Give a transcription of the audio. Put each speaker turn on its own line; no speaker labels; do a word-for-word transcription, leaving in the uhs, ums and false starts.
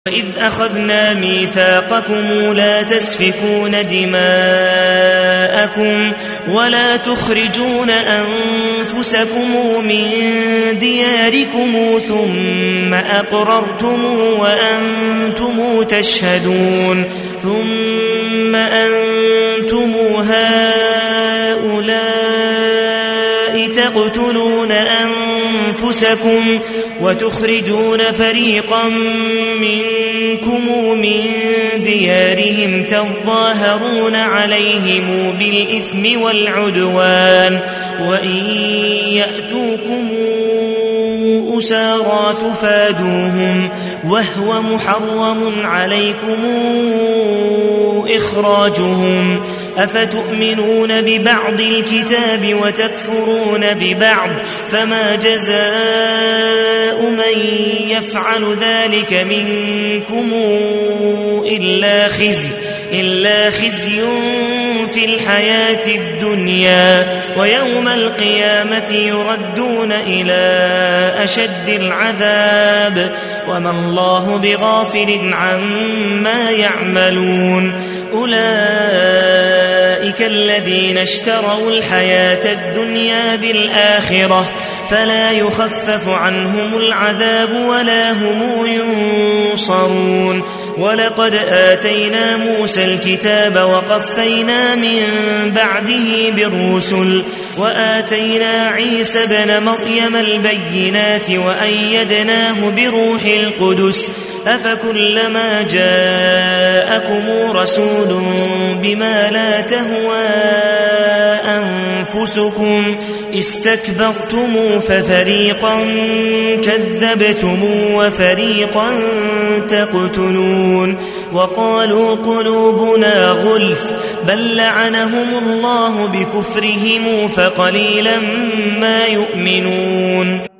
وإذ أخذنا ميثاقكم لا تسفكون دماءكم ولا تخرجون أنفسكم من دياركم ثم أقررتم وأنتم تشهدون ثم أنتم هؤلاء تقتلون أنفسكم وتخرجون فريقا منكم من ديارهم تظاهرون عليهم بالإثم والعدوان وإن يأتوكم أسارى تفادوهم وهو محرم عليكم إخراجهم أفتؤمنون ببعض الكتاب وتكفرون ببعض فما جزاء من يفعل ذلك منكم إلا خزي إلا خزي في الحياة الدنيا ويوم القيامة يردون إلى أشد العذاب وما الله بغافل عما يعملون أولئك الذين اشتروا الحياة الدنيا بالآخرة فلا يخفف عنهم العذاب ولا هم ينصرون ولقد آتينا موسى الكتاب وقفينا من بعده بالرسل وآتينا عيسى ابن مريم البينات وأيدناه بروح القدس أفكلما جاءكم رسول بما لا تهوى أنفسكم استكبرتم ففريقا كذبتم وفريقا تقتلون وقالوا قلوبنا غلف بل لعنهم الله بكفرهم فقليلا ما يؤمنون